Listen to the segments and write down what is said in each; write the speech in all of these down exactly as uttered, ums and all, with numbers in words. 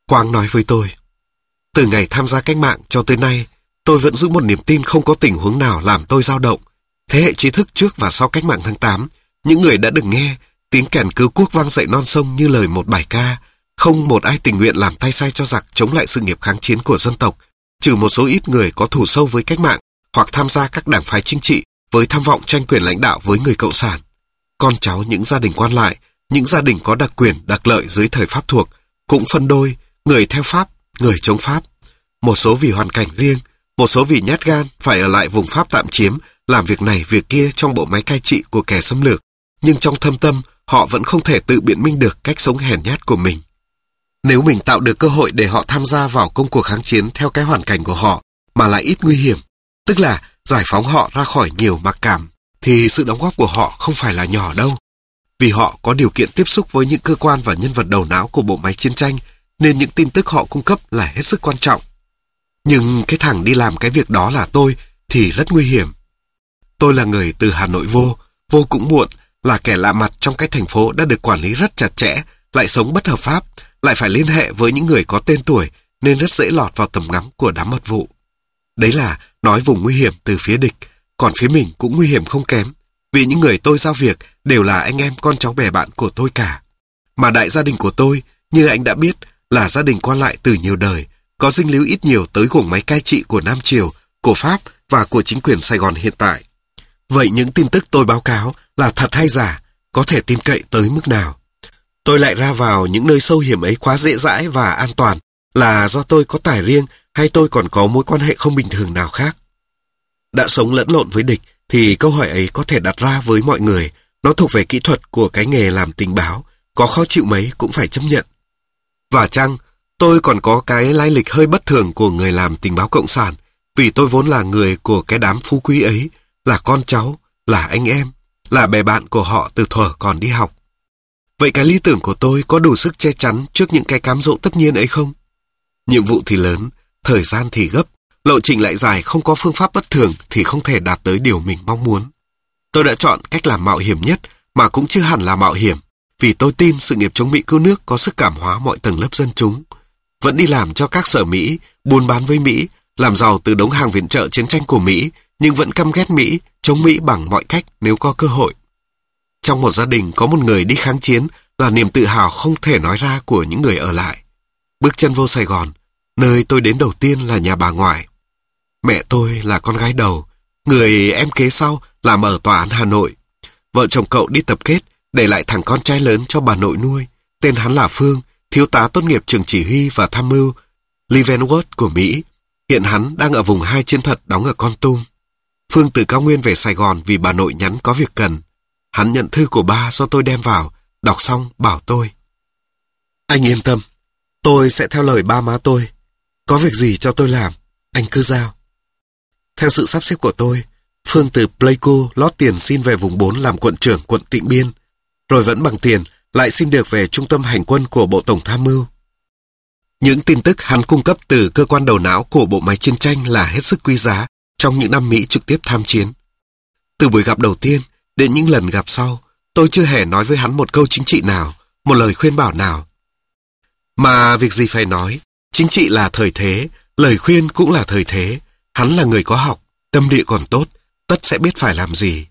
Quang nói với tôi, từ ngày tham gia cách mạng cho tới nay, tôi vẫn giữ một niềm tin không có tình huống nào làm tôi dao động. Thế hệ trí thức trước và sau cách mạng tháng tám, những người đã được nghe tiếng kèn cứu quốc vang dậy non sông như lời một bài ca, không một ai tình nguyện làm tay sai cho giặc chống lại sự nghiệp kháng chiến của dân tộc, trừ một số ít người có thù sâu với cách mạng hoặc tham gia các đảng phái chính trị với tham vọng tranh quyền lãnh đạo với người cộng sản. Con cháu những gia đình quan lại, những gia đình có đặc quyền, đặc lợi dưới thời Pháp thuộc, cũng phân đôi, người theo Pháp, người chống Pháp. Một số vì hoàn cảnh riêng, một số vì nhát gan phải ở lại vùng Pháp tạm chiếm, làm việc này việc kia trong bộ máy cai trị của kẻ xâm lược, nhưng trong thâm tâm họ vẫn không thể tự biện minh được cách sống hèn nhát của mình. Nếu mình tạo được cơ hội để họ tham gia vào công cuộc kháng chiến theo cái hoàn cảnh của họ mà lại ít nguy hiểm, tức là giải phóng họ ra khỏi nhiều mặc cảm, thì sự đóng góp của họ không phải là nhỏ đâu. Vì họ có điều kiện tiếp xúc với những cơ quan và nhân vật đầu não của bộ máy chiến tranh, nên những tin tức họ cung cấp là hết sức quan trọng. Nhưng cái thằng đi làm cái việc đó là tôi thì rất nguy hiểm. Tôi là người từ Hà Nội vô, vô cũng muộn, là kẻ lạ mặt trong cái thành phố đã được quản lý rất chặt chẽ, lại sống bất hợp pháp, lại phải liên hệ với những người có tên tuổi, nên rất dễ lọt vào tầm ngắm của đám mật vụ. Đấy là nói vùng nguy hiểm từ phía địch, còn phía mình cũng nguy hiểm không kém, vì những người tôi giao việc đều là anh em con cháu bè bạn của tôi cả. Mà đại gia đình của tôi, như anh đã biết, là gia đình quan lại từ nhiều đời, có dinh líu ít nhiều tới guồng máy cai trị của Nam Triều, của Pháp và của chính quyền Sài Gòn hiện tại. Vậy những tin tức tôi báo cáo là thật hay giả, có thể tin cậy tới mức nào? Tôi lại ra vào những nơi sâu hiểm ấy quá dễ dãi và an toàn, là do tôi có tài riêng hay tôi còn có mối quan hệ không bình thường nào khác? Đã sống lẫn lộn với địch thì câu hỏi ấy có thể đặt ra với mọi người. Nó thuộc về kỹ thuật của cái nghề làm tình báo, có khó chịu mấy cũng phải chấp nhận. Và chăng tôi còn có cái lai lịch hơi bất thường của người làm tình báo cộng sản, vì tôi vốn là người của cái đám phú quý ấy, là con cháu, là anh em, là bè bạn của họ từ thuở còn đi học. Vậy cái lý tưởng của tôi có đủ sức che chắn trước những cái cám dỗ tất nhiên ấy không? Nhiệm vụ thì lớn, thời gian thì gấp, lộ trình lại dài, không có phương pháp bất thường thì không thể đạt tới điều mình mong muốn. Tôi đã chọn cách làm mạo hiểm nhất, mà cũng chưa hẳn là mạo hiểm, vì tôi tin sự nghiệp chống Mỹ cứu nước có sức cảm hóa mọi tầng lớp dân chúng. Vẫn đi làm cho các sở Mỹ, buôn bán với Mỹ, làm giàu từ đống hàng viện trợ chiến tranh của Mỹ, nhưng vẫn căm ghét Mỹ, chống Mỹ bằng mọi cách nếu có cơ hội. Trong một gia đình có một người đi kháng chiến là niềm tự hào không thể nói ra của những người ở lại. Bước chân vô Sài Gòn, nơi tôi đến đầu tiên là nhà bà ngoại. Mẹ tôi là con gái đầu, người em kế sau làm ở tòa án Hà Nội. Vợ chồng cậu đi tập kết, để lại thằng con trai lớn cho bà nội nuôi. Tên hắn là Phương, thiếu tá tốt nghiệp trường chỉ huy và tham mưu Leavenworth của Mỹ. Hiện hắn đang ở vùng hai chiến thuật đóng ở Kon Tum. Phương từ cao nguyên về Sài Gòn vì bà nội nhắn có việc cần. Hắn nhận thư của ba do tôi đem vào, đọc xong bảo tôi: anh yên tâm, tôi sẽ theo lời ba má tôi. Có việc gì cho tôi làm, anh cứ giao. Theo sự sắp xếp của tôi, Phương từ Pleiku lót tiền xin về vùng bốn làm quận trưởng quận Tịnh Biên, rồi vẫn bằng tiền lại xin được về trung tâm hành quân của Bộ Tổng Tham mưu. Những tin tức hắn cung cấp từ cơ quan đầu não của bộ máy chiến tranh là hết sức quý giá trong những năm Mỹ trực tiếp tham chiến. Từ buổi gặp đầu tiên đến những lần gặp sau, tôi chưa hề nói với hắn một câu chính trị nào, một lời khuyên bảo nào. Mà việc gì phải nói, chính trị là thời thế, lời khuyên cũng là thời thế. Hắn là người có học, tâm địa còn tốt, tất sẽ biết phải làm gì.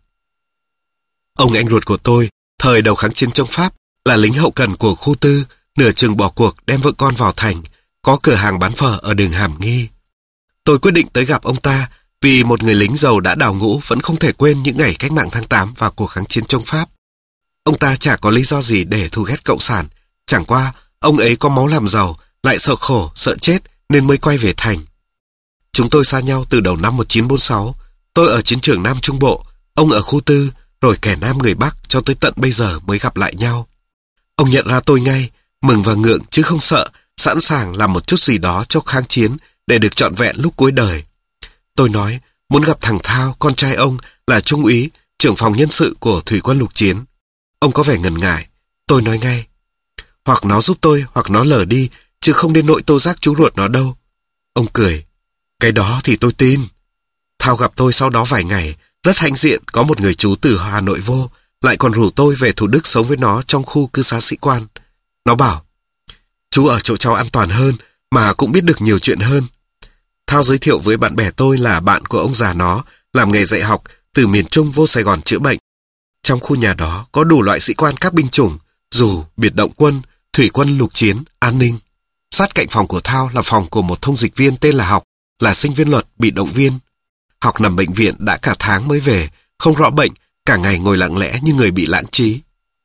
Ông anh ruột của tôi, thời đầu kháng chiến chống Pháp, là lính hậu cần của khu tư, nửa chừng bỏ cuộc đem vợ con vào thành, có cửa hàng bán phở ở đường Hàm Nghi. Tôi quyết định tới gặp ông ta, vì một người lính giàu đã đào ngũ vẫn không thể quên những ngày cách mạng tháng tám và cuộc kháng chiến chống Pháp. Ông ta chả có lý do gì để thù ghét cộng sản, chẳng qua ông ấy có máu làm giàu, lại sợ khổ, sợ chết nên mới quay về thành. Chúng tôi xa nhau từ đầu năm một nghìn chín trăm bốn mươi sáu, tôi ở chiến trường Nam Trung Bộ, ông ở khu tư, rồi kẻ Nam người Bắc cho tới tận bây giờ mới gặp lại nhau. Ông nhận ra tôi ngay, mừng và ngượng chứ không sợ, sẵn sàng làm một chút gì đó cho kháng chiến để được trọn vẹn lúc cuối đời. Tôi nói muốn gặp thằng Thao, con trai ông, là trung úy, trưởng phòng nhân sự của Thủy quân lục chiến. Ông có vẻ ngần ngại. Tôi nói ngay: hoặc nó giúp tôi, hoặc nó lờ đi, chứ không đến nỗi tố giác chú ruột nó đâu. Ông cười: cái đó thì tôi tin. Thao gặp tôi sau đó vài ngày, rất hãnh diện có một người chú từ Hà Nội vô, lại còn rủ tôi về Thủ Đức sống với nó trong khu cư xá sĩ quan. Nó bảo: Chú ở chỗ cháu an toàn hơn, mà cũng biết được nhiều chuyện hơn. Thao giới thiệu với bạn bè tôi là bạn của ông già nó, làm nghề dạy học, từ miền Trung vô Sài Gòn chữa bệnh. Trong khu nhà đó có đủ loại sĩ quan các binh chủng, dù, biệt động quân, thủy quân lục chiến, an ninh. Sát cạnh phòng của Thao là phòng của một thông dịch viên tên là Học, là sinh viên luật bị động viên. Học nằm bệnh viện đã cả tháng mới về, không rõ bệnh, cả ngày ngồi lặng lẽ như người bị lãng trí.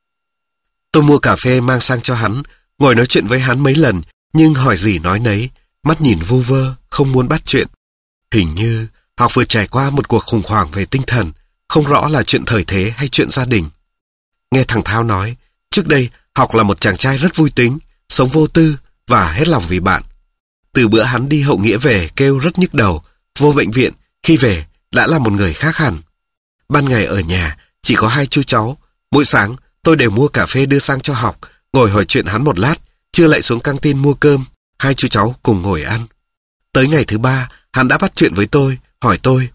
Tôi mua cà phê mang sang cho hắn, ngồi nói chuyện với hắn mấy lần, nhưng hỏi gì nói nấy, mắt nhìn vu vơ, không muốn bắt chuyện. Hình như Học vừa trải qua một cuộc khủng hoảng về tinh thần, không rõ là chuyện thời thế hay chuyện gia đình. Nghe thằng Thao nói, trước đây Học là một chàng trai rất vui tính, sống vô tư và hết lòng vì bạn. Từ bữa hắn đi hậu nghĩa về kêu rất nhức đầu, vô bệnh viện, khi về đã là một người khác hẳn. Ban ngày ở nhà chỉ có hai chú cháu, mỗi sáng tôi đều mua cà phê đưa sang cho Học, ngồi hỏi chuyện hắn một lát, trưa lại xuống căng tin mua cơm, hai chú cháu cùng ngồi ăn. Tới ngày thứ ba, hắn đã bắt chuyện với tôi, hỏi tôi: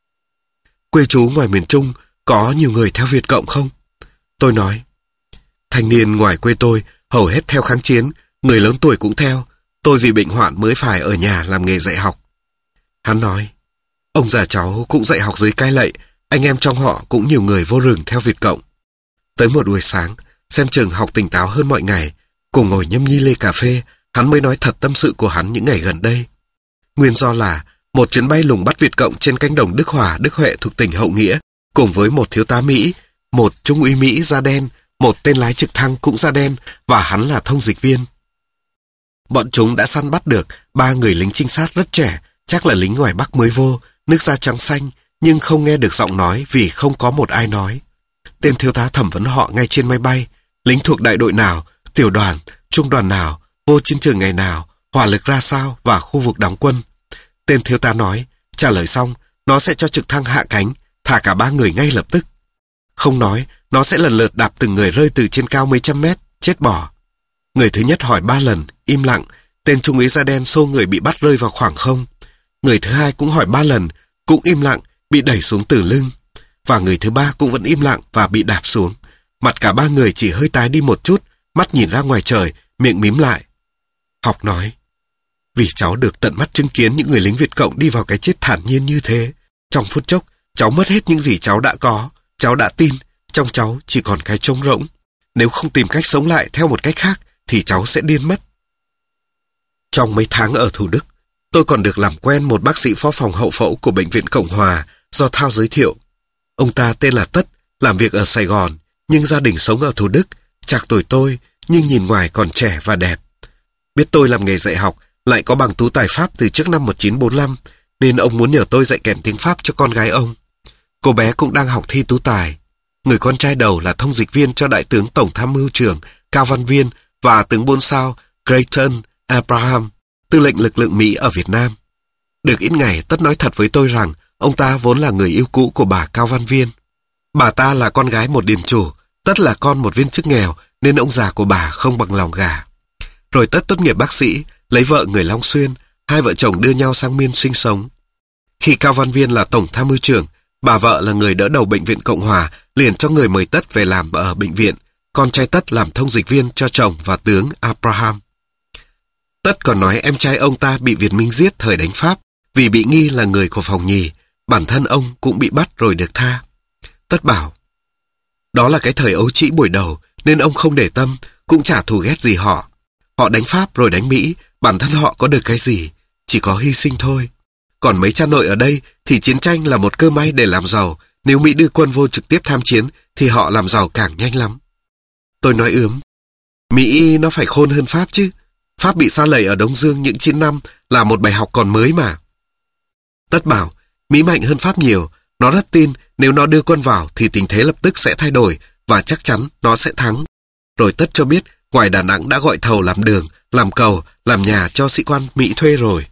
quê chú ngoài miền Trung có nhiều người theo Việt Cộng không? Tôi nói: thanh niên ngoài quê tôi hầu hết theo kháng chiến, người lớn tuổi cũng theo. Tôi vì bệnh hoạn mới phải ở nhà làm nghề dạy học. Hắn nói: ông già cháu cũng dạy học dưới Cai Lậy, anh em trong họ cũng nhiều người vô rừng theo Việt Cộng. Tới một buổi sáng, xem chừng Học tỉnh táo hơn mọi ngày, cùng ngồi nhâm nhi ly cà phê, hắn mới nói thật tâm sự của hắn những ngày gần đây. Nguyên do là một chuyến bay lùng bắt Việt Cộng trên cánh đồng Đức Hòa, Đức Huệ thuộc tỉnh Hậu Nghĩa, cùng với một thiếu tá Mỹ, một trung úy Mỹ da đen, một tên lái trực thăng cũng da đen, và hắn là thông dịch viên. Bọn chúng đã săn bắt được ba người lính trinh sát rất trẻ, chắc là lính ngoài Bắc mới vô, nước da trắng xanh, nhưng không nghe được giọng nói vì không có một ai nói. Tên thiếu tá thẩm vấn họ ngay trên máy bay, lính thuộc đại đội nào, tiểu đoàn, trung đoàn nào, vô chiến trường ngày nào, hỏa lực ra sao và khu vực đóng quân. Tên thiếu tá nói, trả lời xong, nó sẽ cho trực thăng hạ cánh, thả cả ba người ngay lập tức. Không nói, nó sẽ lần lượt đạp từng người rơi từ trên cao mấy trăm mét, chết bỏ. Người thứ nhất hỏi ba lần, im lặng, tên trung úy da đen xô người bị bắt rơi vào khoảng không. Người thứ hai cũng hỏi ba lần, cũng im lặng, bị đẩy xuống từ lưng. Và người thứ ba cũng vẫn im lặng và bị đạp xuống. Mặt cả ba người chỉ hơi tái đi một chút, mắt nhìn ra ngoài trời, miệng mím lại. Học nói: vì cháu được tận mắt chứng kiến những người lính Việt Cộng đi vào cái chết thản nhiên như thế. Trong phút chốc, cháu mất hết những gì cháu đã có. Cháu đã tin, trong cháu chỉ còn cái trống rỗng. Nếu không tìm cách sống lại theo một cách khác, thì cháu sẽ điên mất. Trong mấy tháng ở Thủ Đức, tôi còn được làm quen một bác sĩ phó phòng hậu phẫu của Bệnh viện Cộng Hòa do Thao giới thiệu. Ông ta tên là Tất, làm việc ở Sài Gòn, nhưng gia đình sống ở Thủ Đức, trạc tuổi tôi, nhưng nhìn ngoài còn trẻ và đẹp. Biết tôi làm nghề dạy học, lại có bằng tú tài Pháp từ trước năm một nghìn chín trăm bốn mươi lăm, nên ông muốn nhờ tôi dạy kèm tiếng Pháp cho con gái ông. Cô bé cũng đang học thi tú tài. Người con trai đầu là thông dịch viên cho Đại tướng Tổng tham mưu trưởng Cao Văn Viên và tướng bốn sao Creighton Abraham, tư lệnh lực lượng Mỹ ở Việt Nam. Được ít ngày, Tất nói thật với tôi rằng ông ta vốn là người yêu cũ của bà Cao Văn Viên. Bà ta là con gái một điền chủ, Tất là con một viên chức nghèo, nên ông già của bà không bằng lòng gả. Rồi Tất tốt nghiệp bác sĩ, lấy vợ người Long Xuyên, hai vợ chồng đưa nhau sang Miên sinh sống. Khi Cao Văn Viên là tổng tham mưu trưởng, bà vợ là người đỡ đầu Bệnh viện Cộng Hòa, liền cho người mời Tất về làm ở bệnh viện. Con trai Tất làm thông dịch viên cho chồng và tướng Abraham. Tất còn nói em trai ông ta bị Việt Minh giết thời đánh Pháp, vì bị nghi là người của phòng nhì. Bản thân ông cũng bị bắt rồi được tha. Tất bảo: đó là cái thời ấu trĩ buổi đầu, nên ông không để tâm, cũng chả thù ghét gì họ. Họ đánh Pháp rồi đánh Mỹ, bản thân họ có được cái gì, chỉ có hy sinh thôi. Còn mấy cha nội ở đây thì chiến tranh là một cơ may để làm giàu. Nếu Mỹ đưa quân vô trực tiếp tham chiến thì họ làm giàu càng nhanh lắm. Tôi nói ướm: Mỹ nó phải khôn hơn Pháp chứ. Pháp bị sa lầy ở Đông Dương những chín năm là một bài học còn mới mà. Tất bảo: Mỹ mạnh hơn Pháp nhiều. Nó rất tin nếu nó đưa quân vào thì tình thế lập tức sẽ thay đổi và chắc chắn nó sẽ thắng. Rồi Tất cho biết ngoài Đà Nẵng đã gọi thầu làm đường, làm cầu, làm nhà cho sĩ quan Mỹ thuê rồi.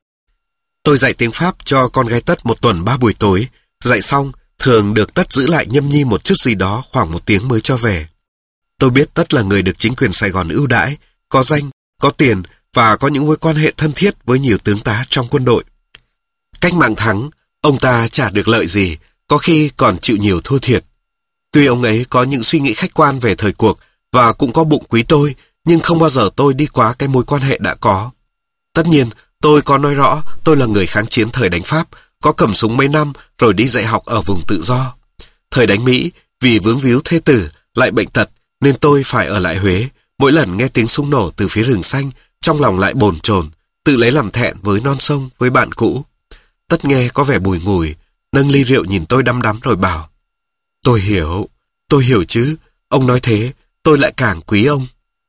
Tôi dạy tiếng Pháp cho con gái Tất một tuần ba buổi tối. Dạy xong, thường được Tất giữ lại nhâm nhi một chút gì đó khoảng một tiếng mới cho về. Tôi biết Tất là người được chính quyền Sài Gòn ưu đãi, có danh, có tiền và có những mối quan hệ thân thiết với nhiều tướng tá trong quân đội. Cách mạng thắng, ông ta chả được lợi gì, có khi còn chịu nhiều thua thiệt. Tuy ông ấy có những suy nghĩ khách quan về thời cuộc và cũng có bụng quý tôi, nhưng không bao giờ tôi đi quá cái mối quan hệ đã có. Tất nhiên, tôi có nói rõ tôi là người kháng chiến thời đánh Pháp, có cầm súng mấy năm rồi đi dạy học ở vùng tự do. Thời đánh Mỹ, vì vướng víu thê tử, lại bệnh tật, nên tôi phải ở lại Huế. Mỗi lần nghe tiếng súng nổ từ phía rừng xanh, trong lòng lại bồn chồn, tự lấy làm thẹn với non sông, với bạn cũ. Tất nghe có vẻ bùi ngùi, nâng ly rượu nhìn tôi đăm đắm rồi bảo: Tôi hiểu, tôi hiểu chứ, ông nói thế, tôi lại càng quý ông.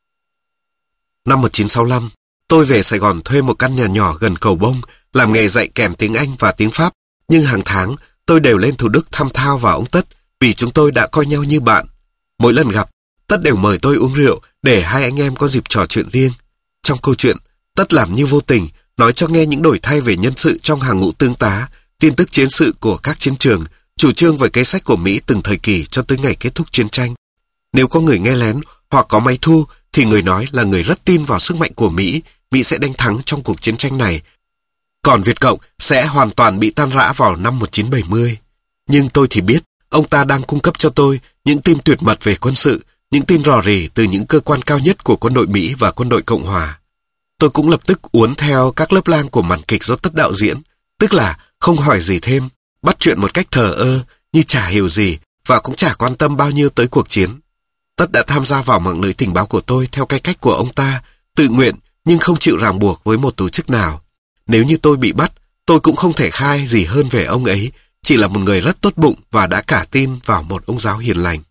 Năm một nghìn chín trăm sáu mươi lăm, tôi về Sài Gòn thuê một căn nhà nhỏ gần Cầu Bông, làm nghề dạy kèm tiếng Anh và tiếng Pháp, nhưng hàng tháng tôi đều lên Thủ Đức thăm Thao và ông Tất, vì chúng tôi đã coi nhau như bạn. Mỗi lần gặp, Tất đều mời tôi uống rượu để hai anh em có dịp trò chuyện riêng. Trong câu chuyện, Tất làm như vô tình, nói cho nghe những đổi thay về nhân sự trong hàng ngũ tướng tá, tin tức chiến sự của các chiến trường, chủ trương về kế sách của Mỹ từng thời kỳ cho tới ngày kết thúc chiến tranh. Nếu có người nghe lén hoặc có máy thu, thì người nói là người rất tin vào sức mạnh của Mỹ, Mỹ sẽ đánh thắng trong cuộc chiến tranh này. Còn Việt Cộng sẽ hoàn toàn bị tan rã vào năm một nghìn chín trăm bảy mươi. Nhưng tôi thì biết, ông ta đang cung cấp cho tôi những tin tuyệt mật về quân sự, những tin rò rỉ từ những cơ quan cao nhất của quân đội Mỹ và quân đội Cộng Hòa. Tôi cũng lập tức uốn theo các lớp lang của màn kịch do Tất đạo diễn, tức là không hỏi gì thêm, bắt chuyện một cách thờ ơ, như chả hiểu gì và cũng chả quan tâm bao nhiêu tới cuộc chiến. Tất đã tham gia vào mạng lưới tình báo của tôi theo cái cách của ông ta, tự nguyện nhưng không chịu ràng buộc với một tổ chức nào. Nếu như tôi bị bắt, tôi cũng không thể khai gì hơn về ông ấy, chỉ là một người rất tốt bụng và đã cả tin vào một ông giáo hiền lành.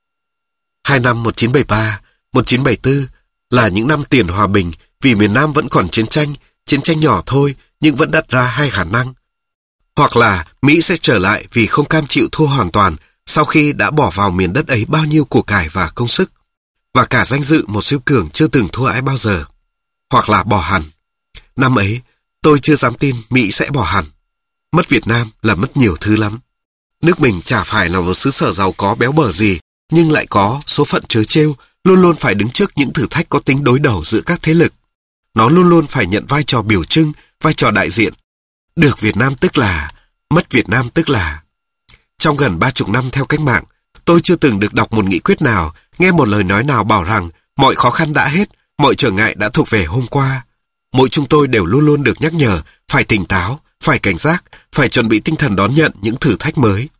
Hai năm một nghìn chín trăm bảy mươi ba, một nghìn chín trăm bảy mươi tư là những năm tiền hòa bình, vì miền Nam vẫn còn chiến tranh, chiến tranh nhỏ thôi nhưng vẫn đặt ra hai khả năng. Hoặc là Mỹ sẽ trở lại vì không cam chịu thua hoàn toàn sau khi đã bỏ vào miền đất ấy bao nhiêu của cải và công sức, và cả danh dự một siêu cường chưa từng thua ai bao giờ. Hoặc là bỏ hẳn. Năm ấy, tôi chưa dám tin Mỹ sẽ bỏ hẳn. Mất Việt Nam là mất nhiều thứ lắm. Nước mình chả phải là một xứ sở giàu có béo bở gì, nhưng lại có số phận trớ trêu, luôn luôn phải đứng trước những thử thách có tính đối đầu giữa các thế lực. Nó luôn luôn phải nhận vai trò biểu trưng, vai trò đại diện. Được Việt Nam tức là, mất Việt Nam tức là. Trong gần ba chục năm theo cách mạng, tôi chưa từng được đọc một nghị quyết nào, nghe một lời nói nào bảo rằng mọi khó khăn đã hết, mọi trở ngại đã thuộc về hôm qua. Mỗi chúng tôi đều luôn luôn được nhắc nhở, phải tỉnh táo, phải cảnh giác, phải chuẩn bị tinh thần đón nhận những thử thách mới.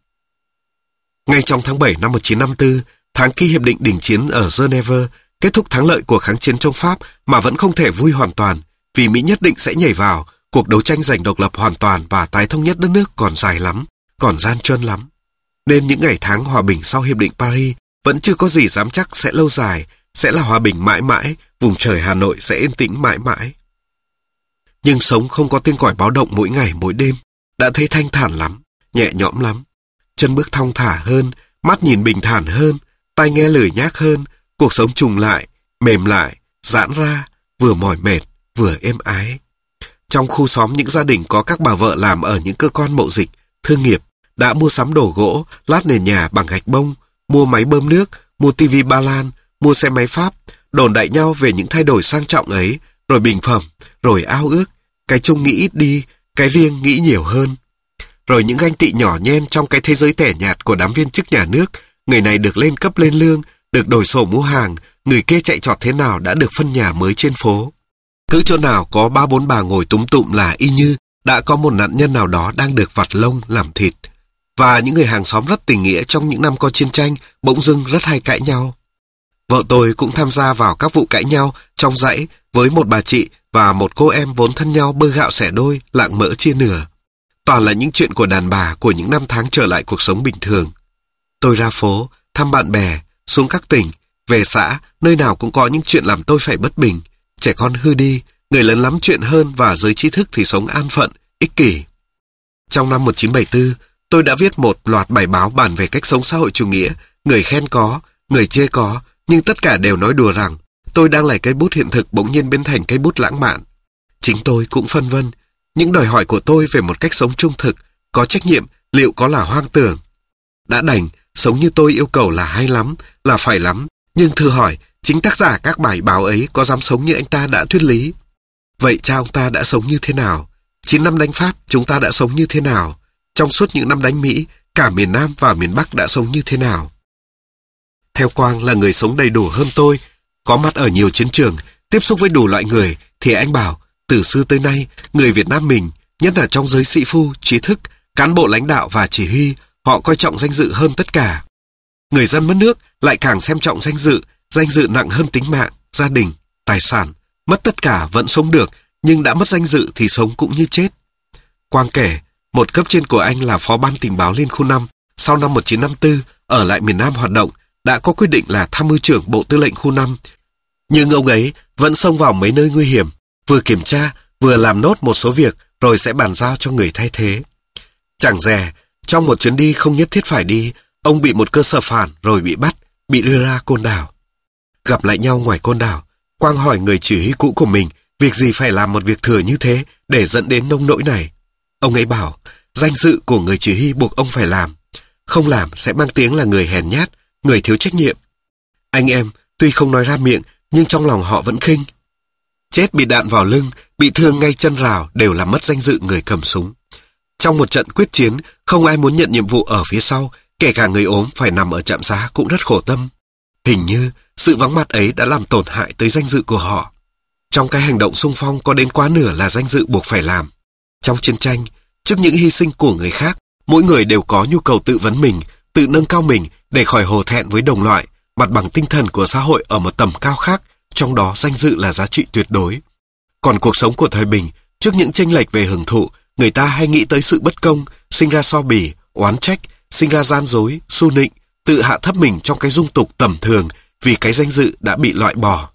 Ngay trong tháng bảy năm một nghìn chín trăm năm mươi tư, tháng ký hiệp định đình chiến ở Geneva, kết thúc thắng lợi của kháng chiến chống Pháp mà vẫn không thể vui hoàn toàn, vì Mỹ nhất định sẽ nhảy vào, cuộc đấu tranh giành độc lập hoàn toàn và tái thống nhất đất nước còn dài lắm, còn gian truân lắm. Nên những ngày tháng hòa bình sau Hiệp định Paris vẫn chưa có gì dám chắc sẽ lâu dài, sẽ là hòa bình mãi mãi, vùng trời Hà Nội sẽ yên tĩnh mãi mãi. Nhưng sống không có tiếng còi báo động mỗi ngày mỗi đêm, đã thấy thanh thản lắm, nhẹ nhõm lắm. Chân bước thong thả hơn, mắt nhìn bình thản hơn, tai nghe lười nhác hơn, cuộc sống trùng lại, mềm lại, giãn ra, vừa mỏi mệt, vừa êm ái. Trong khu xóm những gia đình có các bà vợ làm ở những cơ quan mậu dịch, thương nghiệp, đã mua sắm đồ gỗ, lát nền nhà bằng gạch bông, mua máy bơm nước, mua tivi Ba Lan, mua xe máy Pháp, đồn đại nhau về những thay đổi sang trọng ấy, rồi bình phẩm, rồi ao ước, cái chung nghĩ ít đi, cái riêng nghĩ nhiều hơn. Rồi những ganh tị nhỏ nhen trong cái thế giới tẻ nhạt của đám viên chức nhà nước, người này được lên cấp lên lương, được đổi sổ mua hàng, người kia chạy trọt thế nào đã được phân nhà mới trên phố. Cứ chỗ nào có ba bốn bà ngồi túm tụm là y như đã có một nạn nhân nào đó đang được vặt lông làm thịt. Và những người hàng xóm rất tình nghĩa trong những năm có chiến tranh bỗng dưng rất hay cãi nhau. Vợ tôi cũng tham gia vào các vụ cãi nhau trong dãy với một bà chị và một cô em vốn thân nhau bơ gạo xẻ đôi, lạng mỡ chia nửa. Toàn là những chuyện của đàn bà của những năm tháng trở lại cuộc sống bình thường. Tôi ra phố, thăm bạn bè, xuống các tỉnh, về xã, nơi nào cũng có những chuyện làm tôi phải bất bình. Trẻ con hư đi, người lớn lắm chuyện hơn và giới trí thức thì sống an phận, ích kỷ. Trong năm một nghìn chín trăm bảy mươi tư, tôi đã viết một loạt bài báo bàn về cách sống xã hội chủ nghĩa, người khen có, người chê có, nhưng tất cả đều nói đùa rằng tôi đang lấy cây bút hiện thực bỗng nhiên biến thành cây bút lãng mạn. Chính tôi cũng phân vân, những đòi hỏi của tôi về một cách sống trung thực, có trách nhiệm, liệu có là hoang tưởng? Đã đành, sống như tôi yêu cầu là hay lắm, là phải lắm, nhưng thử hỏi, chính tác giả các bài báo ấy có dám sống như anh ta đã thuyết lý? Vậy cha ông ta đã sống như thế nào? Chín năm đánh Pháp, chúng ta đã sống như thế nào? Trong suốt những năm đánh Mỹ, cả miền Nam và miền Bắc đã sống như thế nào? Theo Quang là người sống đầy đủ hơn tôi, có mặt ở nhiều chiến trường, tiếp xúc với đủ loại người, thì anh bảo, từ xưa tới nay, người Việt Nam mình, nhất là trong giới sĩ phu, trí thức, cán bộ lãnh đạo và chỉ huy, họ coi trọng danh dự hơn tất cả. Người dân mất nước lại càng xem trọng danh dự, danh dự nặng hơn tính mạng, gia đình, tài sản. Mất tất cả vẫn sống được, nhưng đã mất danh dự thì sống cũng như chết. Quang kể, một cấp trên của anh là phó ban tình báo Liên khu năm, sau năm một nghìn chín trăm năm mươi tư, ở lại miền Nam hoạt động, đã có quyết định là tham mưu trưởng Bộ Tư lệnh khu năm. Nhưng ông ấy vẫn xông vào mấy nơi nguy hiểm, vừa kiểm tra, vừa làm nốt một số việc, rồi sẽ bàn giao cho người thay thế. Chẳng dè, trong một chuyến đi không nhất thiết phải đi, ông bị một cơ sở phản rồi bị bắt, bị đưa ra Côn Đảo. Gặp lại nhau ngoài Côn Đảo, Quang hỏi người chỉ huy cũ của mình việc gì phải làm một việc thừa như thế để dẫn đến nông nỗi này. Ông ấy bảo, danh dự của người chỉ huy buộc ông phải làm. Không làm sẽ mang tiếng là người hèn nhát, người thiếu trách nhiệm. Anh em tuy không nói ra miệng, nhưng trong lòng họ vẫn khinh. Chết bị đạn vào lưng, bị thương ngay chân rào đều làm mất danh dự người cầm súng. Trong một trận quyết chiến, không ai muốn nhận nhiệm vụ ở phía sau, kể cả người ốm phải nằm ở trạm xá cũng rất khổ tâm. Hình như sự vắng mặt ấy đã làm tổn hại tới danh dự của họ. Trong cái hành động xung phong có đến quá nửa là danh dự buộc phải làm. Trong chiến tranh, trước những hy sinh của người khác, mỗi người đều có nhu cầu tự vấn mình, tự nâng cao mình để khỏi hổ thẹn với đồng loại, mặt bằng tinh thần của xã hội ở một tầm cao khác, trong đó danh dự là giá trị tuyệt đối. Còn cuộc sống của thời bình, trước những chênh lệch về hưởng thụ, người ta hay nghĩ tới sự bất công, sinh ra so bì, oán trách, sinh ra gian dối, xu nịnh, tự hạ thấp mình trong cái dung tục tầm thường vì cái danh dự đã bị loại bỏ.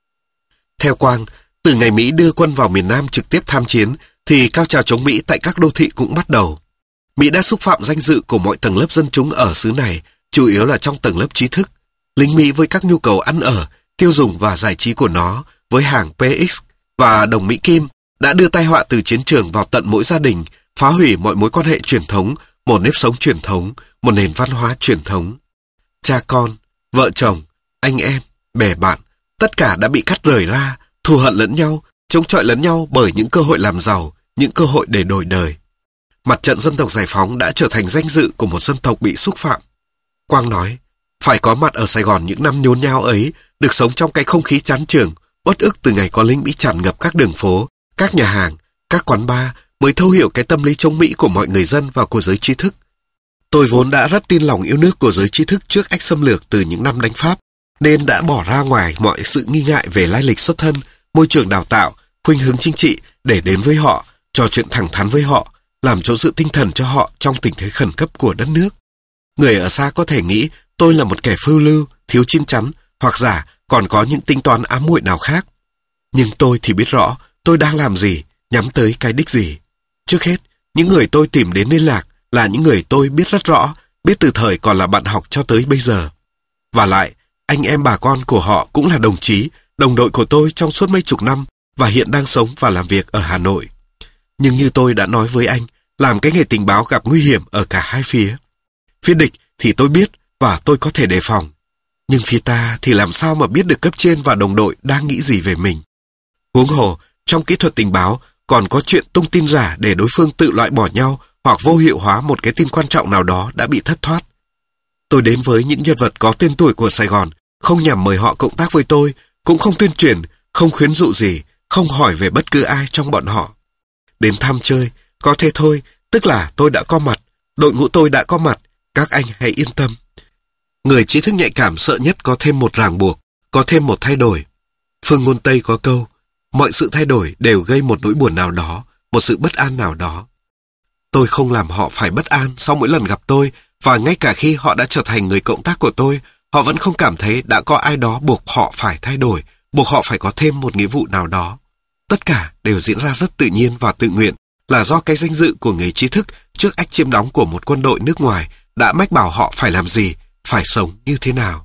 Theo Quang, từ ngày Mỹ đưa quân vào miền Nam trực tiếp tham chiến, thì cao trào chống Mỹ tại các đô thị cũng bắt đầu. Mỹ đã xúc phạm danh dự của mọi tầng lớp dân chúng ở xứ này, chủ yếu là trong tầng lớp trí thức. Lính Mỹ với các nhu cầu ăn ở, tiêu dùng và giải trí của nó, với hàng pê ích và đồng Mỹ Kim, đã đưa tai họa từ chiến trường vào tận mỗi gia đình, phá hủy mọi mối quan hệ truyền thống, một nếp sống truyền thống, một nền văn hóa truyền thống. Cha con, vợ chồng, anh em, bè bạn, tất cả đã bị cắt rời ra, thù hận lẫn nhau, chống chọi lẫn nhau bởi những cơ hội làm giàu, những cơ hội để đổi đời. Mặt trận dân tộc giải phóng đã trở thành danh dự của một dân tộc bị xúc phạm. Quang nói, phải có mặt ở Sài Gòn những năm nhốn nháo ấy, được sống trong cái không khí chán chường, uất ức từ ngày có lính Mỹ tràn ngập các đường phố, các nhà hàng, các quán bar, mới thấu hiểu cái tâm lý chống Mỹ của mọi người dân và của giới trí thức. Tôi vốn đã rất tin lòng yêu nước của giới trí thức trước ách xâm lược từ những năm đánh Pháp, nên đã bỏ ra ngoài mọi sự nghi ngại về lai lịch xuất thân, môi trường đào tạo, khuynh hướng chính trị để đến với họ, trò chuyện thẳng thắn với họ, làm chỗ dựa tinh thần cho họ trong tình thế khẩn cấp của đất nước. Người ở xa có thể nghĩ tôi là một kẻ phiêu lưu, thiếu chín chắn, hoặc giả còn có những tính toán ám muội nào khác. Nhưng tôi thì biết rõ tôi đang làm gì, nhắm tới cái đích gì. Trước hết, những người tôi tìm đến liên lạc là những người tôi biết rất rõ, biết từ thời còn là bạn học cho tới bây giờ. Và lại, anh em bà con của họ cũng là đồng chí, đồng đội của tôi trong suốt mấy chục năm và hiện đang sống và làm việc ở Hà Nội. Nhưng như tôi đã nói với anh, làm cái nghề tình báo gặp nguy hiểm ở cả hai phía. Phía địch thì tôi biết và tôi có thể đề phòng. Nhưng phía ta thì làm sao mà biết được cấp trên và đồng đội đang nghĩ gì về mình. Huống hồ, trong kỹ thuật tình báo còn có chuyện tung tin giả để đối phương tự loại bỏ nhau hoặc vô hiệu hóa một cái tin quan trọng nào đó đã bị thất thoát. Tôi đến với những nhân vật có tên tuổi của Sài Gòn, không nhằm mời họ cộng tác với tôi, cũng không tuyên truyền, không khuyến dụ gì, không hỏi về bất cứ ai trong bọn họ. Đến thăm chơi, có thế thôi, tức là tôi đã có mặt, đội ngũ tôi đã có mặt, các anh hãy yên tâm. Người trí thức nhạy cảm sợ nhất có thêm một ràng buộc, có thêm một thay đổi. Phương ngôn Tây có câu, mọi sự thay đổi đều gây một nỗi buồn nào đó, một sự bất an nào đó. Tôi không làm họ phải bất an sau mỗi lần gặp tôi, và ngay cả khi họ đã trở thành người cộng tác của tôi, họ vẫn không cảm thấy đã có ai đó buộc họ phải thay đổi, buộc họ phải có thêm một nghĩa vụ nào đó. Tất cả đều diễn ra rất tự nhiên và tự nguyện, là do cái danh dự của người trí thức trước ách chiếm đóng của một quân đội nước ngoài đã mách bảo họ phải làm gì, phải sống như thế nào.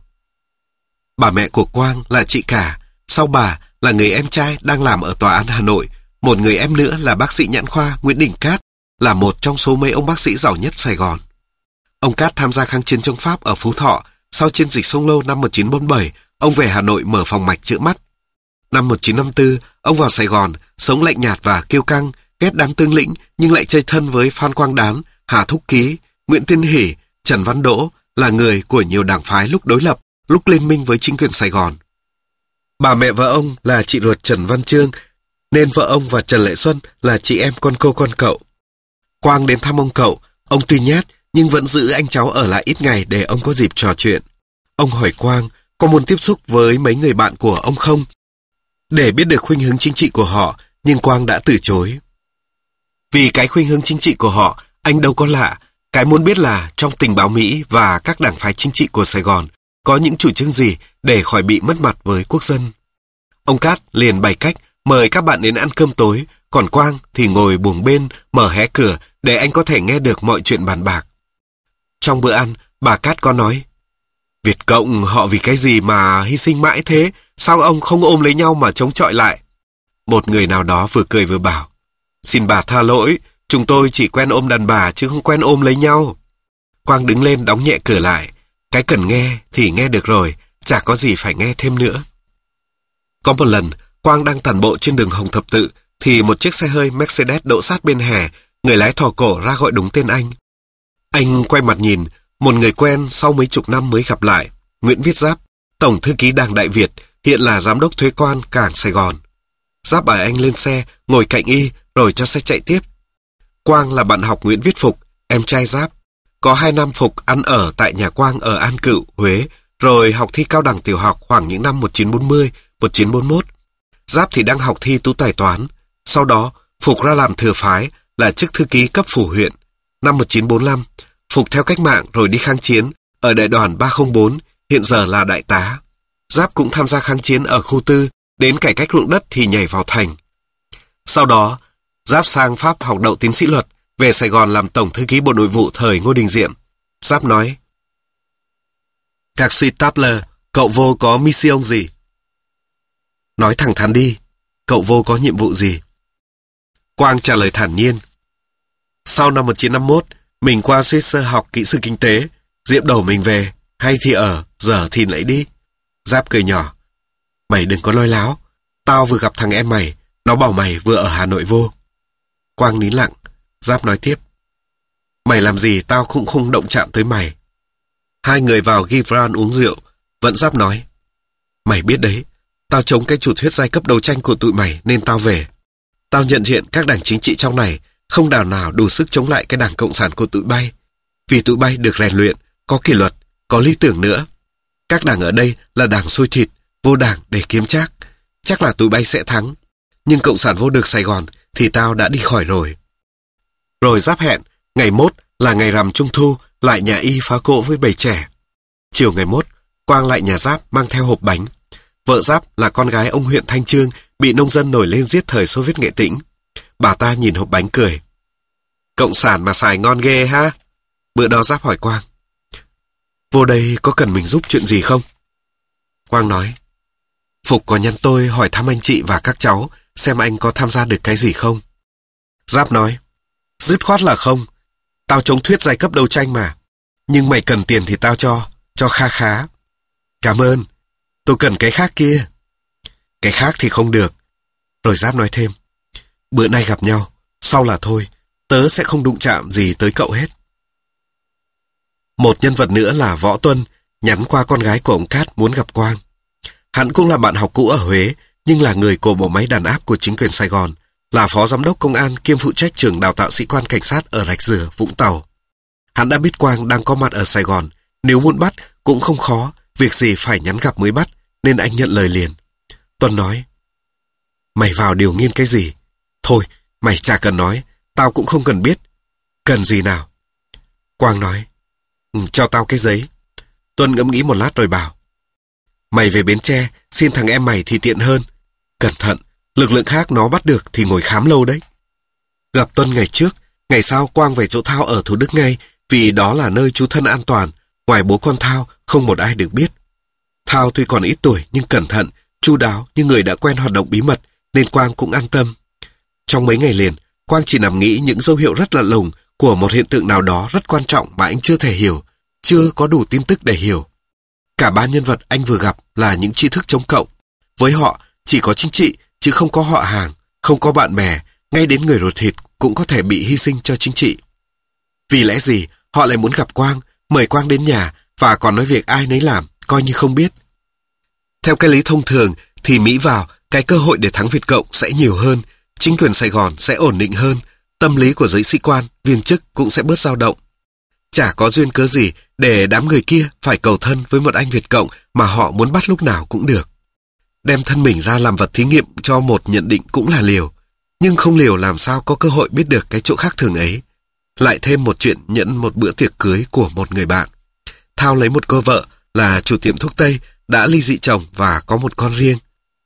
Bà mẹ của Quang là chị cả, sau bà là người em trai đang làm ở Tòa án Hà Nội, một người em nữa là bác sĩ nhãn khoa Nguyễn Đình Cát, là một trong số mấy ông bác sĩ giàu nhất Sài Gòn. Ông Cát tham gia kháng chiến chống Pháp ở Phú Thọ. Sau chiến dịch Sông Lô năm một nghìn chín trăm bốn mươi bảy, ông về Hà Nội mở phòng mạch chữa mắt. Năm một nghìn chín trăm năm mươi tư, ông vào Sài Gòn, sống lạnh nhạt và kiêu căng, ghét đám tướng lĩnh nhưng lại chơi thân với Phan Quang Đán, Hà Thúc Ký, Nguyễn Tiên Hỷ, Trần Văn Đỗ, là người của nhiều đảng phái lúc đối lập, lúc liên minh với chính quyền Sài Gòn. Bà mẹ vợ ông là chị ruột Trần Văn Chương, nên vợ ông và Trần Lệ Xuân là chị em con cô con cậu. Quang đến thăm ông cậu, ông tuy nhát nhưng vẫn giữ anh cháu ở lại ít ngày để ông có dịp trò chuyện. Ông hỏi Quang có muốn tiếp xúc với mấy người bạn của ông không, để biết được khuynh hướng chính trị của họ, nhưng Quang đã từ chối. Vì cái khuynh hướng chính trị của họ, anh đâu có lạ. Cái muốn biết là trong tình báo Mỹ và các đảng phái chính trị của Sài Gòn có những chủ trương gì để khỏi bị mất mặt với quốc dân. Ông Cát liền bày cách mời các bạn đến ăn cơm tối, còn Quang thì ngồi buồng bên mở hé cửa để anh có thể nghe được mọi chuyện bàn bạc. Trong bữa ăn, bà Cát có nói: Việt Cộng họ vì cái gì mà hy sinh mãi thế? Sao ông không ôm lấy nhau mà chống chọi lại? Một người nào đó vừa cười vừa bảo: Xin bà tha lỗi, chúng tôi chỉ quen ôm đàn bà chứ không quen ôm lấy nhau. Quang đứng lên đóng nhẹ cửa lại. Cái cần nghe thì nghe được rồi, chả có gì phải nghe thêm nữa. Có một lần, Quang đang tản bộ trên đường Hồng Thập Tự, thì một chiếc xe hơi Mercedes đỗ sát bên hè, người lái thò cổ ra gọi đúng tên anh. Anh quay mặt nhìn, một người quen sau mấy chục năm mới gặp lại, Nguyễn Viết Giáp, Tổng thư ký Đảng Đại Việt, hiện là Giám đốc Thuế quan Cảng Sài Gòn. Giáp bảo anh lên xe, ngồi cạnh y, rồi cho xe chạy tiếp. Quang là bạn học Nguyễn Viết Phục, em trai Giáp. Có hai năm Phục ăn ở tại nhà Quang ở An Cựu, Huế, rồi học thi cao đẳng tiểu học khoảng những năm một nghìn chín trăm bốn mươi, một nghìn chín trăm bốn mươi mốt. Giáp thì đang học thi tú tài toán. Sau đó, Phục ra làm thừa phái, là chức thư ký cấp phủ huyện. Năm một nghìn chín trăm bốn mươi lăm, Phục theo cách mạng rồi đi kháng chiến ở đại đoàn ba không bốn, hiện giờ là đại tá. Giáp cũng tham gia kháng chiến ở khu tư, đến cải cách ruộng đất thì nhảy vào thành. Sau đó, Giáp sang Pháp học đậu tiến sĩ luật, về Sài Gòn làm Tổng thư ký Bộ Nội vụ thời Ngô Đình Diệm. Giáp nói: Các sĩ Tapler, cậu vô có mission gì? Nói thẳng thắn đi, cậu vô có nhiệm vụ gì? Quang trả lời thản nhiên: Sau năm một nghìn chín trăm năm mươi mốt, mình qua Swisser học kỹ sư kinh tế. Diệm đầu mình về, hay thì ở, giờ thì lấy đi. Giáp cười nhỏ: Mày đừng có nói láo, tao vừa gặp thằng em mày, nó bảo mày vừa ở Hà Nội vô. Quang nín lặng. Giáp nói tiếp: Mày làm gì tao cũng không động chạm tới mày. Hai người vào Givran uống rượu. Vẫn Giáp nói: Mày biết đấy, tao chống cái chủ thuyết giai cấp đấu tranh của tụi mày nên tao về. Tao nhận diện các đảng chính trị trong này không đảng nào đủ sức chống lại cái đảng cộng sản của tụi bay. Vì tụi bay được rèn luyện, có kỷ luật, có lý tưởng nữa. Các đảng ở đây là đảng xôi thịt, vô đảng để kiếm trác. Chắc là tụi bay sẽ thắng. Nhưng cộng sản vô được Sài Gòn thì tao đã đi khỏi rồi. Rồi Giáp hẹn, ngày mốt là ngày rằm Trung Thu, lại nhà y phá cỗ với bầy trẻ. Chiều ngày mốt, Quang lại nhà Giáp mang theo hộp bánh. Vợ Giáp là con gái ông huyện Thanh Chương, bị nông dân nổi lên giết thời Xô Viết Nghệ Tĩnh. Bà ta nhìn hộp bánh cười: Cộng sản mà xài ngon ghê ha. Bữa đó Giáp hỏi Quang: Vô đây có cần mình giúp chuyện gì không? Quang nói: Phục có nhắn tôi hỏi thăm anh chị và các cháu, xem anh có tham gia được cái gì không. Giáp nói: Dứt khoát là không. Tao chống thuyết giai cấp đấu tranh mà. Nhưng mày cần tiền thì tao cho, cho kha khá. Cảm ơn. Tôi cần cái khác kia. Cái khác thì không được. Rồi Giáp nói thêm: Bữa nay gặp nhau, sau là thôi. Tớ sẽ không đụng chạm gì tới cậu hết. Một nhân vật nữa là Võ Tuân, nhắn qua con gái của ông Cát muốn gặp Quang. Hắn cũng là bạn học cũ ở Huế, nhưng là người của bộ máy đàn áp của chính quyền Sài Gòn, là phó giám đốc công an kiêm phụ trách trường đào tạo sĩ quan cảnh sát ở Rạch Dừa, Vũng Tàu. Hắn đã biết Quang đang có mặt ở Sài Gòn, nếu muốn bắt cũng không khó, việc gì phải nhắn gặp mới bắt, nên anh nhận lời liền. Tuân nói: Mày vào điều nghiên cái gì? Thôi, mày chả cần nói, tao cũng không cần biết. Cần gì nào? Quang nói: ừ, Cho tao cái giấy. Tuân ngẫm nghĩ một lát rồi bảo: Mày về Bến Tre, xin thằng em mày thì tiện hơn. Cẩn thận, lực lượng khác nó bắt được thì ngồi khám lâu đấy. Gặp Tuân ngày trước, ngày sau Quang về chỗ Thao ở Thủ Đức ngay, vì đó là nơi trú thân an toàn, ngoài bố con Thao không một ai được biết. Thao tuy còn ít tuổi nhưng cẩn thận, chu đáo như người đã quen hoạt động bí mật, nên Quang cũng an tâm. Trong mấy ngày liền, Quang chỉ nằm nghĩ những dấu hiệu rất lạ lùng của một hiện tượng nào đó rất quan trọng mà anh chưa thể hiểu, chưa có đủ tin tức để hiểu. Cả ba nhân vật anh vừa gặp là những tri thức chống cộng. Với họ, chỉ có chính trị, chứ không có họ hàng, không có bạn bè, ngay đến người ruột thịt cũng có thể bị hy sinh cho chính trị. Vì lẽ gì, họ lại muốn gặp Quang, mời Quang đến nhà và còn nói việc ai nấy làm, coi như không biết. Theo cái lý thông thường thì Mỹ vào, cái cơ hội để thắng Việt Cộng sẽ nhiều hơn, chính quyền Sài Gòn sẽ ổn định hơn, tâm lý của giới sĩ quan, viên chức cũng sẽ bớt dao động. Chả có duyên cớ gì để đám người kia phải cầu thân với một anh Việt Cộng mà họ muốn bắt lúc nào cũng được. Đem thân mình ra làm vật thí nghiệm cho một nhận định cũng là liều, nhưng không liều làm sao có cơ hội biết được cái chỗ khác thường ấy. Lại thêm một chuyện nhẫn một bữa tiệc cưới của một người bạn. Thao lấy một cô vợ là chủ tiệm thuốc Tây, đã ly dị chồng và có một con riêng.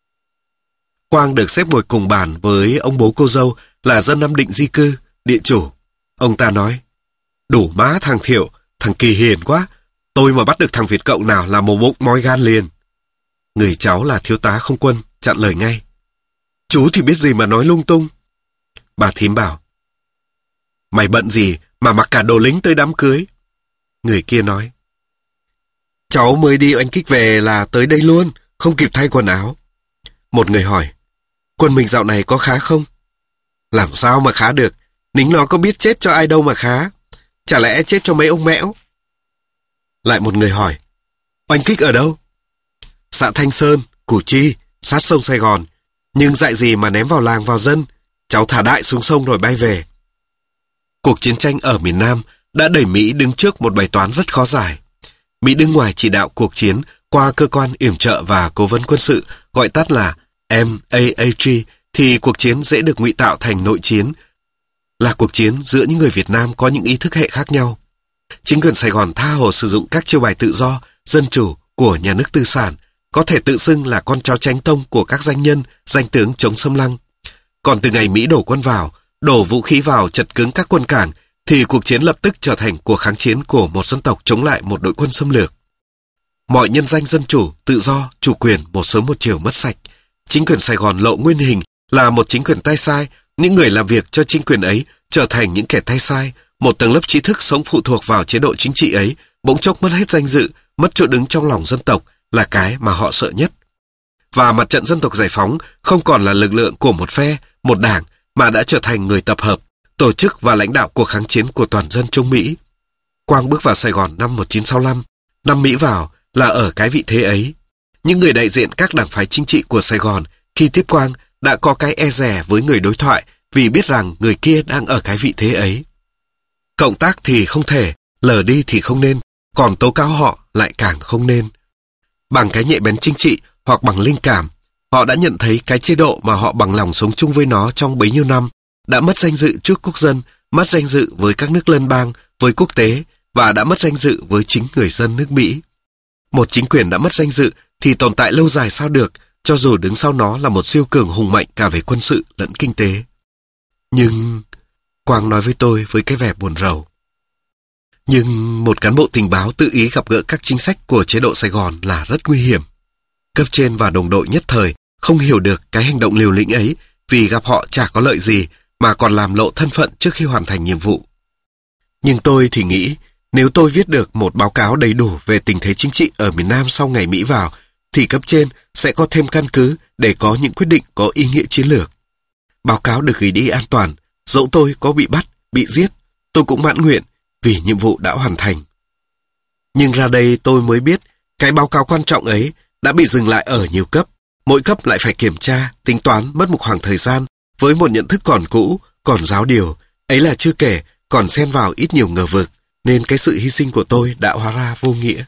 Quang được xếp ngồi cùng bàn với ông bố cô dâu là dân Nam Định di cư, địa chủ. Ông ta nói, đủ má thằng Thiệu, thằng Kỳ hiền quá, tôi mà bắt được thằng Việt Cộng nào là một bụng mói gan liền. Người cháu là thiếu tá không quân, chặn lời ngay. Chú thì biết gì mà nói lung tung. Bà thím bảo, mày bận gì mà mặc cả đồ lính tới đám cưới? Người kia nói, cháu mới đi oanh kích về là tới đây luôn, không kịp thay quần áo. Một người hỏi, quân mình dạo này có khá không? Làm sao mà khá được, lính nó có biết chết cho ai đâu mà khá. Chả lẽ chết cho mấy ông mẽo? Lại một người hỏi, oanh kích ở đâu? Xã Thanh Sơn, Củ Chi, sát sông Sài Gòn. Nhưng dại gì mà ném vào làng vào dân, cháu thả đại xuống sông rồi bay về. Cuộc chiến tranh ở miền Nam đã đẩy Mỹ đứng trước một bài toán rất khó giải. Mỹ đứng ngoài chỉ đạo cuộc chiến qua cơ quan yểm trợ và cố vấn quân sự, gọi tắt là M A A G, thì cuộc chiến dễ được ngụy tạo thành nội chiến, là cuộc chiến giữa những người Việt Nam có những ý thức hệ khác nhau. Chính quyền Sài Gòn tha hồ sử dụng các chiêu bài tự do, dân chủ của nhà nước tư sản, có thể tự xưng là con cháu chánh tông của các danh nhân, danh tướng chống xâm lăng. Còn từ ngày Mỹ đổ quân vào, đổ vũ khí vào chật cứng các quân cảng, thì cuộc chiến lập tức trở thành cuộc kháng chiến của một dân tộc chống lại một đội quân xâm lược. Mọi nhân danh dân chủ, tự do, chủ quyền một sớm một chiều mất sạch. Chính quyền Sài Gòn lộ nguyên hình là một chính quyền tay sai, những người làm việc cho chính quyền ấy trở thành những kẻ tay sai, một tầng lớp trí thức sống phụ thuộc vào chế độ chính trị ấy, bỗng chốc mất hết danh dự, mất chỗ đứng trong lòng dân tộc, là cái mà họ sợ nhất. Và mặt trận dân tộc giải phóng không còn là lực lượng của một phe, một đảng, mà đã trở thành người tập hợp, tổ chức và lãnh đạo cuộc kháng chiến của toàn dân Trung Mỹ. Quang bước vào Sài Gòn năm một nghìn chín trăm sáu mươi lăm, năm Mỹ vào là ở cái vị thế ấy. Những người đại diện các đảng phái chính trị của Sài Gòn khi tiếp Quang đã có cái e dè với người đối thoại vì biết rằng người kia đang ở cái vị thế ấy. Cộng tác thì không thể, lờ đi thì không nên, còn tố cáo họ lại càng không nên. Bằng cái nhạy bén chính trị hoặc bằng linh cảm, họ đã nhận thấy cái chế độ mà họ bằng lòng sống chung với nó trong bấy nhiêu năm đã mất danh dự trước quốc dân, mất danh dự với các nước lân bang, với quốc tế và đã mất danh dự với chính người dân nước Mỹ. Một chính quyền đã mất danh dự thì tồn tại lâu dài sao được, cho dù đứng sau nó là một siêu cường hùng mạnh cả về quân sự lẫn kinh tế. Nhưng... Quang nói với tôi với cái vẻ buồn rầu. Nhưng một cán bộ tình báo tự ý gặp gỡ các chính sách của chế độ Sài Gòn là rất nguy hiểm. Cấp trên và đồng đội nhất thời không hiểu được cái hành động liều lĩnh ấy vì gặp họ chả có lợi gì mà còn làm lộ thân phận trước khi hoàn thành nhiệm vụ. Nhưng tôi thì nghĩ nếu tôi viết được một báo cáo đầy đủ về tình thế chính trị ở miền Nam sau ngày Mỹ vào thì cấp trên sẽ có thêm căn cứ để có những quyết định có ý nghĩa chiến lược. Báo cáo được gửi đi an toàn, dẫu tôi có bị bắt, bị giết, tôi cũng mãn nguyện vì nhiệm vụ đã hoàn thành. Nhưng ra đây tôi mới biết cái báo cáo quan trọng ấy đã bị dừng lại ở nhiều cấp. Mỗi cấp lại phải kiểm tra, tính toán mất một khoảng thời gian với một nhận thức còn cũ, còn giáo điều. Ấy là chưa kể, còn xen vào ít nhiều ngờ vực, nên cái sự hy sinh của tôi đã hóa ra vô nghĩa.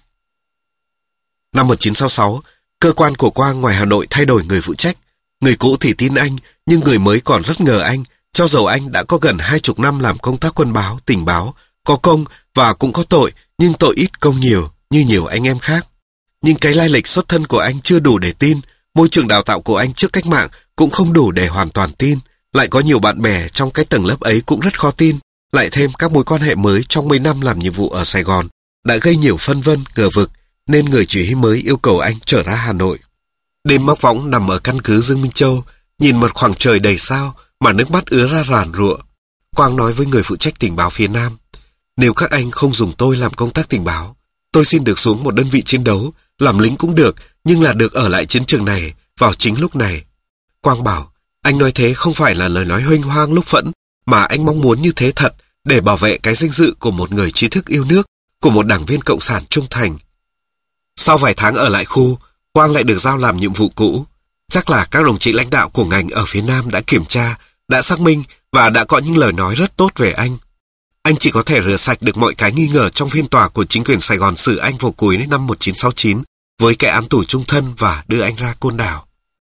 Năm một nghìn chín trăm sáu mươi sáu, cơ quan của Quang ngoài Hà Nội thay đổi người phụ trách. Người cũ thì tin anh, nhưng người mới còn rất ngờ anh, cho dầu anh đã có gần hai chục năm làm công tác quân báo, tình báo, có công và cũng có tội, nhưng tội ít công nhiều, như nhiều anh em khác. Nhưng cái lai lịch xuất thân của anh chưa đủ để tin, môi trường đào tạo của anh trước cách mạng cũng không đủ để hoàn toàn tin, lại có nhiều bạn bè trong cái tầng lớp ấy cũng rất khó tin, lại thêm các mối quan hệ mới trong mấy năm làm nhiệm vụ ở Sài Gòn đã gây nhiều phân vân, ngờ vực, nên người chỉ huy mới yêu cầu anh trở ra Hà Nội. Đêm móc võng nằm ở căn cứ Dương Minh Châu, nhìn một khoảng trời đầy sao mà nước mắt ứa ra ràn rụa. Quang nói với người phụ trách tình báo phía Nam, nếu các anh không dùng tôi làm công tác tình báo, tôi xin được xuống một đơn vị chiến đấu, làm lính cũng được, nhưng là được ở lại chiến trường này vào chính lúc này. Quang bảo, anh nói thế không phải là lời nói huênh hoang lúc phẫn, mà anh mong muốn như thế thật để bảo vệ cái danh dự của một người trí thức yêu nước, của một đảng viên cộng sản trung thành. Sau vài tháng ở lại khu, Quang lại được giao làm nhiệm vụ cũ. Chắc là các đồng chí lãnh đạo của ngành ở phía Nam đã kiểm tra, đã xác minh và đã có những lời nói rất tốt về anh. Anh chỉ có thể rửa sạch được mọi cái nghi ngờ trong phiên tòa của chính quyền Sài Gòn xử anh vào cuối năm một nghìn chín trăm sáu mươi chín với cái án tù chung thân và đưa anh ra Côn Đảo.